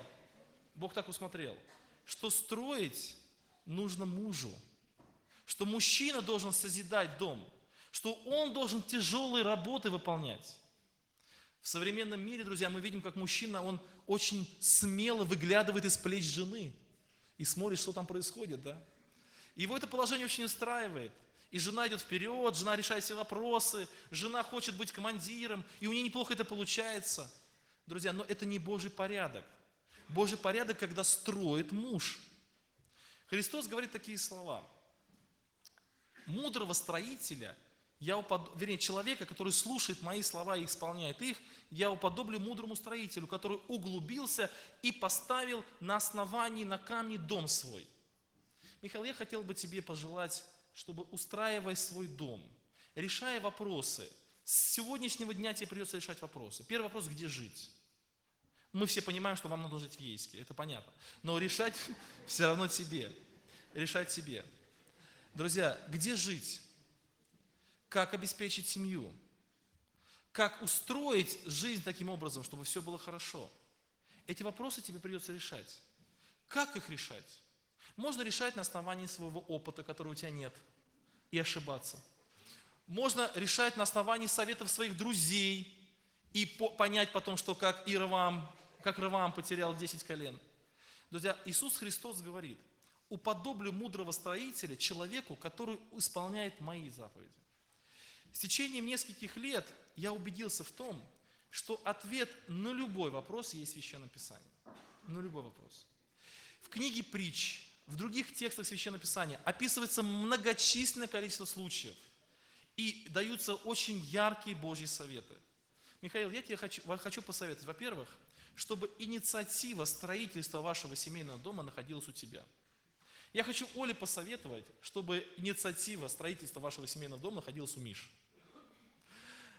что строить нужно мужу, что мужчина должен созидать дом, что он должен тяжелые работы выполнять. В современном мире, друзья, мы видим, как мужчина, он очень смело выглядывает из плеч жены и смотрит, что там происходит, да? Его это положение очень устраивает. И жена идет вперед, жена решает все вопросы, жена хочет быть командиром, и у нее неплохо это получается. Друзья, но это не Божий порядок. Божий порядок, когда строит муж. Христос говорит такие слова. Мудрого строителя, человека, который слушает мои слова и исполняет их, я уподоблю мудрому строителю, который углубился и поставил на основании, на камне дом свой. Михаил, я хотел бы тебе пожелать, чтобы, устраивая свой дом, решая вопросы, с сегодняшнего дня тебе придется решать вопросы. Первый вопрос, где жить? Мы все понимаем, что вам надо жить в Ейске, это понятно. Но решать все равно тебе. Решать себе. Друзья, где жить? Как обеспечить семью? Как устроить жизнь таким образом, чтобы все было хорошо? Эти вопросы тебе придется решать. Как их решать? Можно решать на основании своего опыта, которого у тебя нет, и ошибаться. Можно решать на основании советов своих друзей и понять потом, что как Раваам потерял 10 колен. Друзья, Иисус Христос говорит, уподоблю мудрого строителя человеку, который исполняет мои заповеди. С течением нескольких лет я убедился в том, что ответ на любой вопрос есть в Священном Писании. На любой вопрос. В книге Притч, в других текстах Священного Писания описывается многочисленное количество случаев и даются очень яркие Божьи советы. Михаил, я тебе хочу посоветовать, во-первых, чтобы инициатива строительства вашего семейного дома находилась у тебя. Я хочу Оле посоветовать, чтобы инициатива строительства вашего семейного дома находилась у Миши.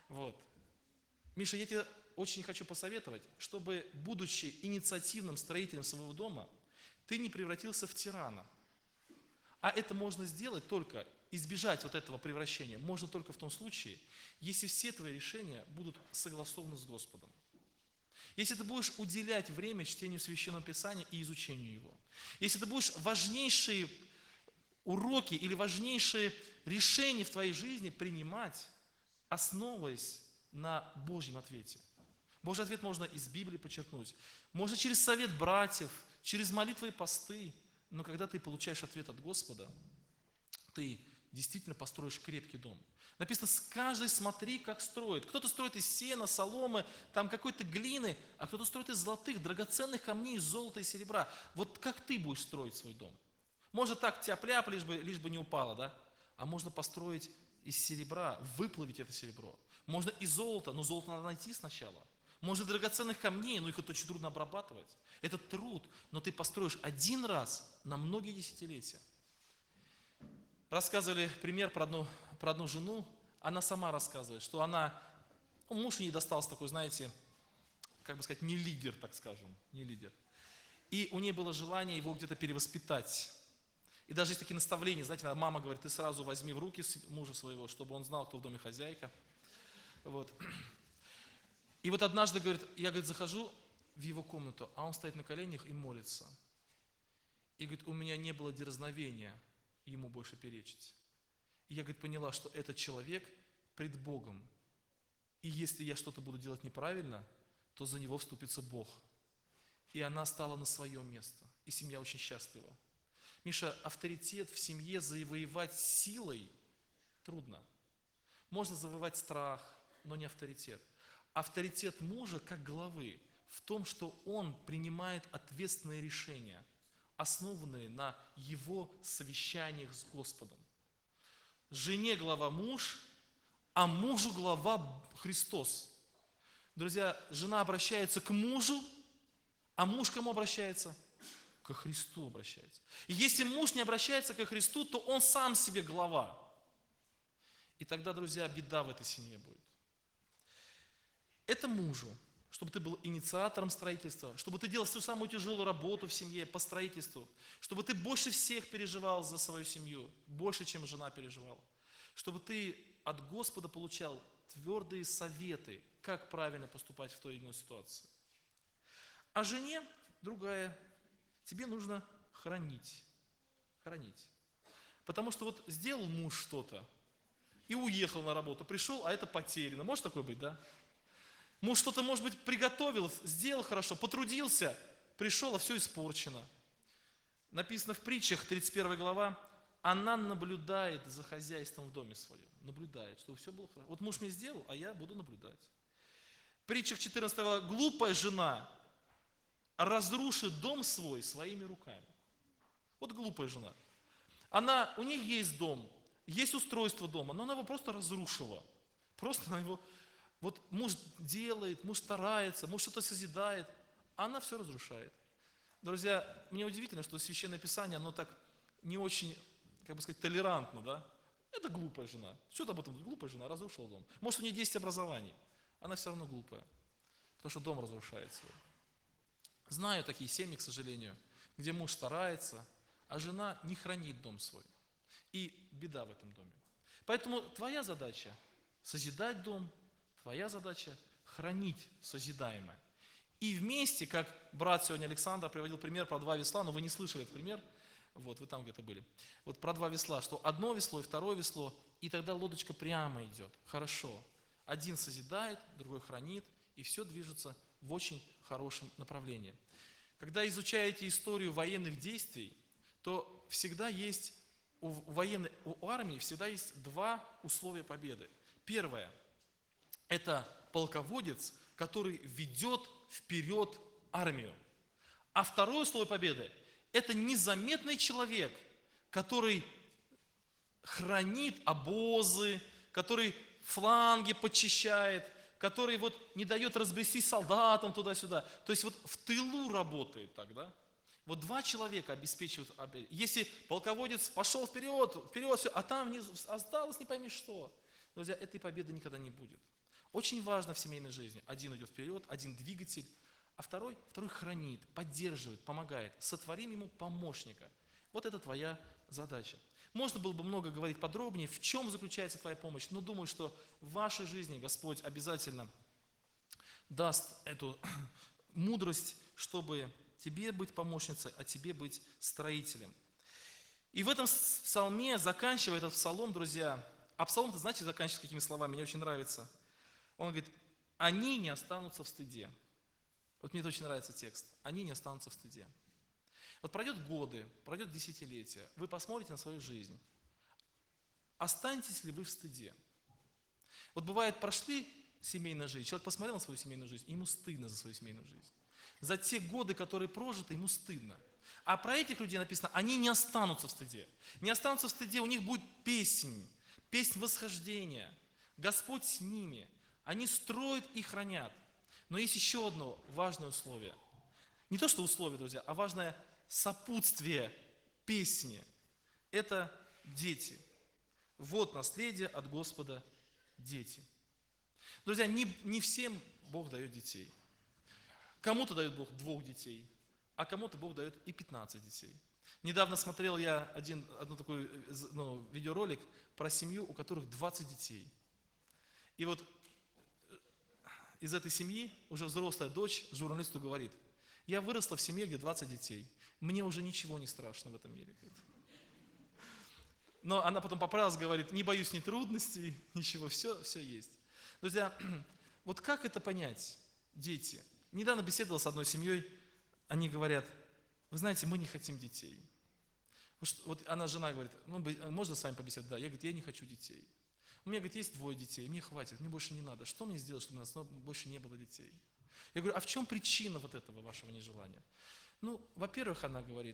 Вот. Миша, я тебе очень хочу посоветовать, чтобы, будучи инициативным строителем своего дома, ты не превратился в тирана. А это можно сделать только, избежать вот этого превращения, можно только в том случае, если все твои решения будут согласованы с Господом. Если ты будешь уделять время чтению Священного Писания и изучению его. Если ты будешь важнейшие уроки или важнейшие решения в твоей жизни принимать, основываясь на Божьем ответе. Божий ответ можно из Библии подчеркнуть. Можно через совет братьев, через молитвы и посты. Но когда ты получаешь ответ от Господа, ты действительно построишь крепкий дом. Написано, с каждой смотри, как строит. Кто-то строит из сена, соломы, там какой-то глины, а кто-то строит из золотых, драгоценных камней, из золота и серебра. Вот как ты будешь строить свой дом? Можно так тяп-ляп, лишь бы не упало, да? А можно построить из серебра, выплавить это серебро. Можно из золота, но золото надо найти сначала. Можно из драгоценных камней, но их очень трудно обрабатывать. Это труд, но ты построишь один раз на многие десятилетия. Рассказывали пример про одну жену. Она сама рассказывает, что муж ей достался такой, знаете, как бы сказать, не лидер, так скажем, не лидер. И у нее было желание его где-то перевоспитать. И даже есть такие наставления, знаете, мама говорит, ты сразу возьми в руки мужа своего, чтобы он знал, кто в доме хозяйка. Вот. И вот однажды, говорит, я, говорит, захожу в его комнату, а он стоит на коленях и молится. И, говорит, у меня не было дерзновения ему больше перечить. И я, говорит, поняла, что этот человек пред Богом. И если я что-то буду делать неправильно, то за него вступится Бог. И она стала на свое место. И семья очень счастлива. Миша, авторитет в семье завоевать силой трудно. Можно завоевать страх, но не авторитет. Авторитет мужа, как главы, в том, что он принимает ответственные решения, основанные на его совещаниях с Господом. Жене глава муж, а мужу глава Христос. Друзья, жена обращается к мужу, а муж к кому обращается? Ко Христу обращается. И если муж не обращается ко Христу, то он сам себе глава. И тогда, друзья, беда в этой семье будет. Это мужу, чтобы ты был инициатором строительства, чтобы ты делал всю самую тяжелую работу в семье по строительству, чтобы ты больше всех переживал за свою семью, больше, чем жена переживала, чтобы ты от Господа получал твердые советы, как правильно поступать в той или иной ситуации. А жене другая, тебе нужно хранить. Хранить. Потому что вот сделал муж что-то и уехал на работу, пришел, а это потеряно. Может такое быть, да? Муж что-то, может быть, приготовил, сделал хорошо, потрудился, пришел, а все испорчено. Написано в притчах, 31 глава, она наблюдает за хозяйством в доме своем. Наблюдает, чтобы все было хорошо. Вот муж мне сделал, а я буду наблюдать. В притчах 14 глава, глупая жена разрушит дом свой своими руками. Вот глупая жена. У нее есть дом, есть устройство дома, но она его просто разрушила. Просто она его... Вот муж делает, муж старается, муж что-то созидает, а она все разрушает. Друзья, мне удивительно, что Священное Писание, оно так не очень, как бы сказать, толерантно, да? Это глупая жена. Что там об этом? Глупая жена, разрушила дом. Может, у нее 10 образований, она все равно глупая, потому что дом разрушается. Знаю такие семьи, к сожалению, где муж старается, а жена не хранит дом свой. И беда в этом доме. Поэтому твоя задача созидать дом, твоя задача хранить созидаемое. И вместе, как брат сегодня Александр приводил пример про 2 весла, но вы не слышали этот пример, вот вы там где-то были. Вот про 2 весла, что одно весло и второе весло, и тогда лодочка прямо идет. Хорошо. Один созидает, другой хранит, и все движется в очень хорошем направлении. Когда изучаете историю военных действий, то всегда есть у армии всегда есть 2 условия победы. Первое – это полководец, который ведет вперед армию. А второе условие победы – это незаметный человек, который хранит обозы, который фланги подчищает, который вот не дает разбрести солдатам туда-сюда. То есть вот в тылу работает тогда. Вот 2 человека обеспечивают. Если полководец пошел вперед, все, а там внизу осталось не пойми что. Друзья, этой победы никогда не будет. Очень важно в семейной жизни. Один идет вперед, один двигатель, а второй хранит, поддерживает, помогает. Сотворим ему помощника. Вот это твоя задача. Можно было бы много говорить подробнее, в чем заключается твоя помощь, но думаю, что в вашей жизни Господь обязательно даст эту мудрость, чтобы тебе быть помощницей, а тебе быть строителем. И в этом псалме, заканчивая этот псалом, друзья, а псалом-то, знаете, заканчивается какими словами, мне очень нравится. Он говорит, они не останутся в стыде. Вот мне это очень нравится текст. Они не останутся в стыде. Вот пройдет годы, пройдет десятилетия, вы посмотрите на свою жизнь. Останетесь ли вы в стыде? Вот бывает, прошли семейную жизнь, человек посмотрел на свою семейную жизнь, и ему стыдно за свою семейную жизнь. За те годы, которые прожиты, ему стыдно. А про этих людей написано, они не останутся в стыде. Не останутся в стыде, у них будет песнь восхождения. Господь с ними. Они строят и хранят. Но есть еще одно важное условие. Не то, что условие, друзья, а важное сопутствие песни. Это дети. Вот наследие от Господа дети. Друзья, не всем Бог дает детей. Кому-то дает Бог 2 детей, а кому-то Бог дает и 15 детей. Недавно смотрел я один такой видеоролик про семью, у которых 20 детей. И вот из этой семьи уже взрослая дочь журналисту говорит, я выросла в семье, где 20 детей. Мне уже ничего не страшно в этом мире. Но она потом поправилась, говорит, не боюсь ни трудностей, ничего, все есть. Друзья, вот как это понять, дети? Недавно беседовал с одной семьей, они говорят, вы знаете, мы не хотим детей. Вот она, жена, говорит, можно с вами побеседовать? Да. Я говорю, я не хочу детей. У меня, говорит, есть 2 детей, мне хватит, мне больше не надо. Что мне сделать, чтобы у нас больше не было детей? Я говорю, а в чем причина вот этого вашего нежелания? Во-первых, она говорит,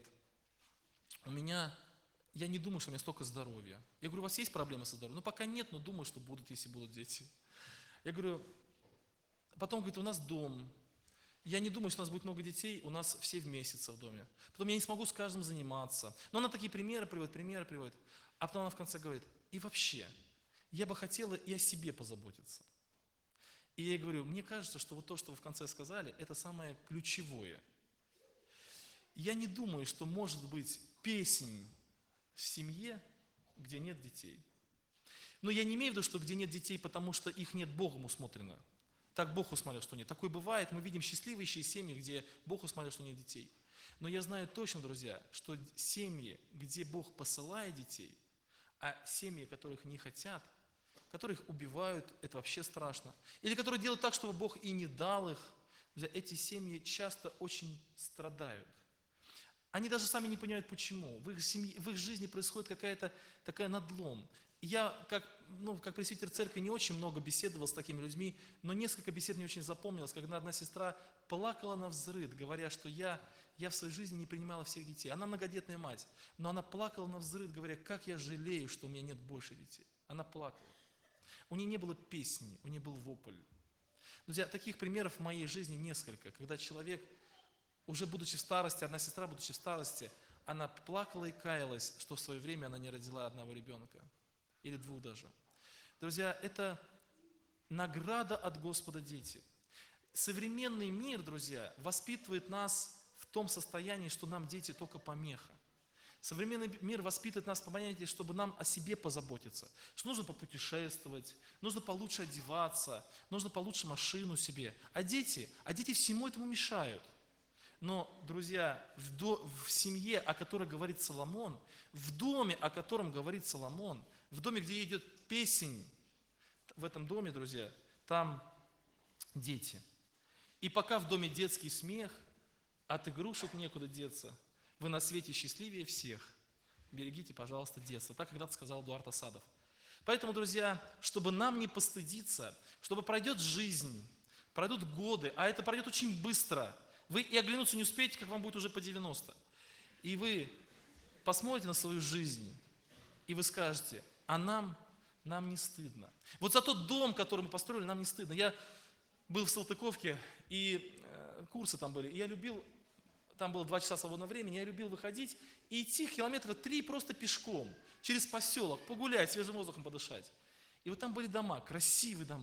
я не думаю, что у меня столько здоровья. Я говорю, у вас есть проблемы со здоровьем? Пока нет, но думаю, что будут, если будут дети. Я говорю, потом, говорит, у нас дом. Я не думаю, что у нас будет много детей, у нас все в месяц в доме. Потом я не смогу с каждым заниматься. Но она такие примеры приводит. А потом она в конце говорит, и вообще, я бы хотела и о себе позаботиться. И я ей говорю, мне кажется, что вот то, что вы в конце сказали, это самое ключевое. Я не думаю, что может быть песнь в семье, где нет детей. Но я не имею в виду, что где нет детей, потому что их нет Богом усмотрено. Так Бог усмотрел, что нет. Такое бывает, мы видим счастливые семьи, где Бог усмотрел, что нет детей. Но я знаю точно, друзья, что семьи, где Бог посылает детей, а семьи, которых не хотят, которых убивают, это вообще страшно. Или которые делают так, чтобы Бог и не дал их, друзья, эти семьи часто очень страдают. Они даже сами не понимают, почему. В их жизни происходит какая-то такая надлом. Я, как пресвитер церкви, не очень много беседовал с такими людьми, но несколько бесед мне очень запомнилось, когда одна сестра плакала навзрыд, говоря, что я в своей жизни не принимала всех детей. Она многодетная мать, но она плакала навзрыд, говоря, как я жалею, что у меня нет больше детей. Она плакала. У нее не было песни, у нее был вопль. Друзья, таких примеров в моей жизни несколько, когда человек, уже будучи в старости, одна сестра, будучи в старости, она плакала и каялась, что в свое время она не родила одного ребенка. Или 2 даже. Друзья, это награда от Господа дети. Современный мир, друзья, воспитывает нас в том состоянии, что нам дети только помеха. Современный мир воспитывает нас в понятии, чтобы нам о себе позаботиться. Что нужно попутешествовать, нужно получше одеваться, нужно получше машину себе. А дети всему этому мешают. Но, друзья, в семье, о которой говорит Соломон, в доме, о котором говорит Соломон, в доме, где идет песнь, в этом доме, друзья, там дети. И пока в доме детский смех, от игрушек некуда деться, вы на свете счастливее всех. Берегите, пожалуйста, детство. Так когда-то сказал Эдуард Асадов. Поэтому, друзья, чтобы нам не постыдиться, чтобы пройдет жизнь, пройдут годы, а это пройдет очень быстро. Вы и оглянуться не успеете, как вам будет уже по 90. И вы посмотрите на свою жизнь, и вы скажете, а нам не стыдно. Вот за тот дом, который мы построили, нам не стыдно. Я был в Салтыковке, и курсы там были, и я любил, там было 2 часа свободного времени, я любил выходить и идти 3 километра просто пешком, через поселок, погулять, свежим воздухом подышать. И вот там были дома, красивые дома.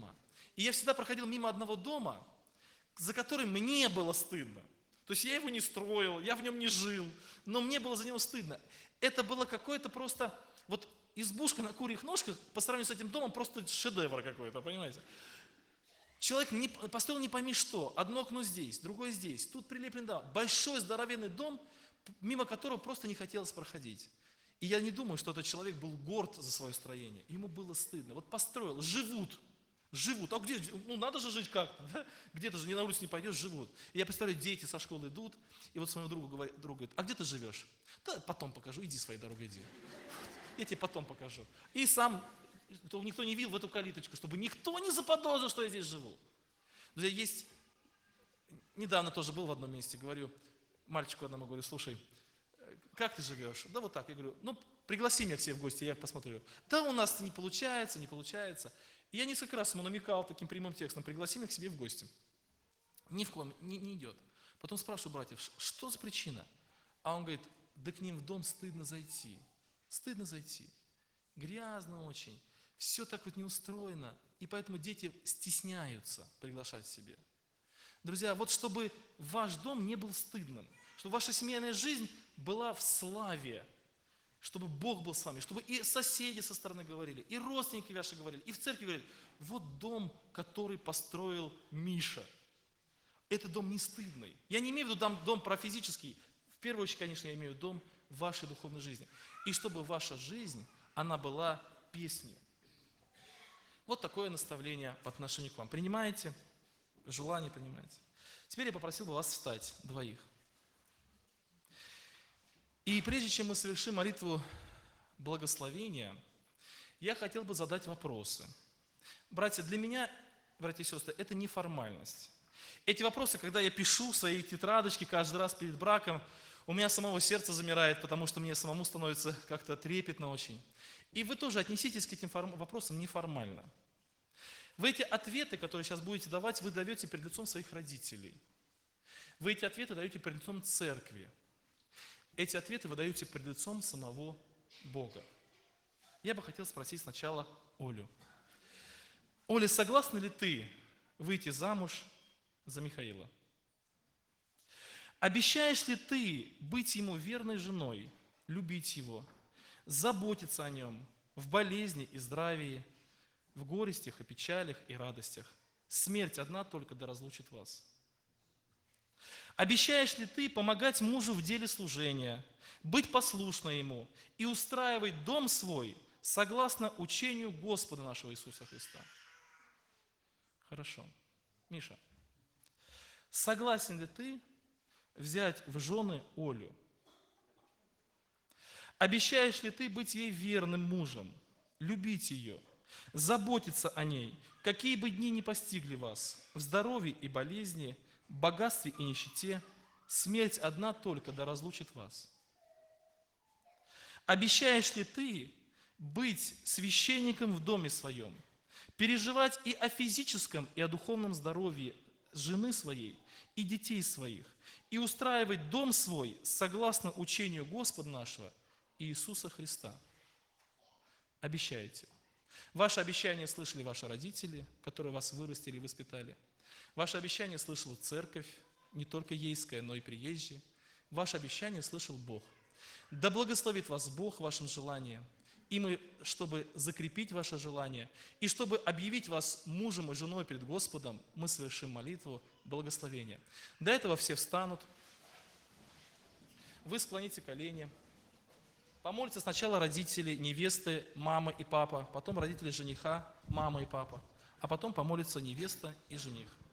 И я всегда проходил мимо одного дома, за который мне было стыдно. То есть я его не строил, я в нем не жил, но мне было за него стыдно. Это было какое-то просто, вот избушка на курьих ножках по сравнению с этим домом просто шедевр какой-то, понимаете? Человек построил не пойми что, одно окно здесь, другое здесь, тут прилеплен дом. Большой здоровенный дом, мимо которого просто не хотелось проходить. И я не думаю, что этот человек был горд за свое строение. Ему было стыдно. Вот построил, живут. А где? Ну, надо же жить как-то. Да? Где-то же не на улицу не пойдешь, живут. И я представляю, дети со школы идут, и вот своему другу говорит, а где ты живешь? Да потом покажу, иди своей дорогой, иди. Я тебе потом покажу. И сам, чтобы никто не видел в эту калиточку, чтобы никто не заподозрил, что я здесь живу. Друзья, есть, недавно тоже был в одном месте, говорю, мальчику одному говорю, слушай, как ты живешь? Да вот так. Я говорю, ну, пригласи меня к себе в гости, я посмотрю. Да у нас не получается. И я несколько раз ему намекал таким прямым текстом, пригласи меня к себе в гости. Ни в коем, не идет. Потом спрашиваю братьев, что за причина? А он говорит, да к ним в дом стыдно зайти. Стыдно зайти. Грязно очень. Все так вот не устроено. И поэтому дети стесняются приглашать к себе. Друзья, вот чтобы ваш дом не был стыдным, чтобы ваша семейная жизнь была в славе, чтобы Бог был с вами, чтобы и соседи со стороны говорили, и родственники ваши говорили, и в церкви говорили, вот дом, который построил Миша. Это дом не стыдный. Я не имею в виду дом про физический, в первую очередь, конечно, я имею в виду дом вашей духовной жизни. И чтобы ваша жизнь, она была песней. Вот такое наставление по отношению к вам. Принимаете? Желание принимаете? Теперь я попросил бы вас встать, двоих. И прежде чем мы совершим молитву благословения, я хотел бы задать вопросы. Братья, для меня, братья и сестры, это не формальность. Эти вопросы, когда я пишу в своей тетрадочке каждый раз перед браком, у меня самого сердце замирает, потому что мне самому становится как-то трепетно очень. И вы тоже отнеситесь к этим вопросам неформально. Вы эти ответы, которые сейчас будете давать, вы даете перед лицом своих родителей. Вы эти ответы даете перед лицом церкви. Эти ответы вы даете перед лицом самого Бога. Я бы хотел спросить сначала Олю. Оля, согласна ли ты выйти замуж за Михаила? Обещаешь ли ты быть ему верной женой, любить его, заботиться о нем в болезни и здравии, в горестях и печалях и радостях? Смерть одна только да разлучит вас. Обещаешь ли ты помогать мужу в деле служения, быть послушной ему и устраивать дом свой согласно учению Господа нашего Иисуса Христа? Хорошо. Миша, согласен ли ты взять в жены Олю? Обещаешь ли ты быть ей верным мужем, любить ее, заботиться о ней, какие бы дни ни постигли вас, в здоровье и болезни, богатстве и нищете, смерть одна только да разлучит вас? Обещаешь ли ты быть священником в доме своем, переживать и о физическом, и о духовном здоровье жены своей и детей своих, и устраивать дом свой согласно учению Господа нашего Иисуса Христа? Обещаете. Ваше обещание слышали ваши родители, которые вас вырастили и воспитали. Ваше обещание слышала церковь, не только ейская, но и приезжие. Ваше обещание слышал Бог. Да благословит вас Бог в вашем желании. И мы, чтобы закрепить ваше желание, и чтобы объявить вас мужем и женой перед Господом, мы совершим молитву благословения. До этого все встанут. Вы склоните колени. Помолятся сначала родители, невесты, мама и папа, потом родители жениха, мама и папа, а потом помолятся невеста и жених.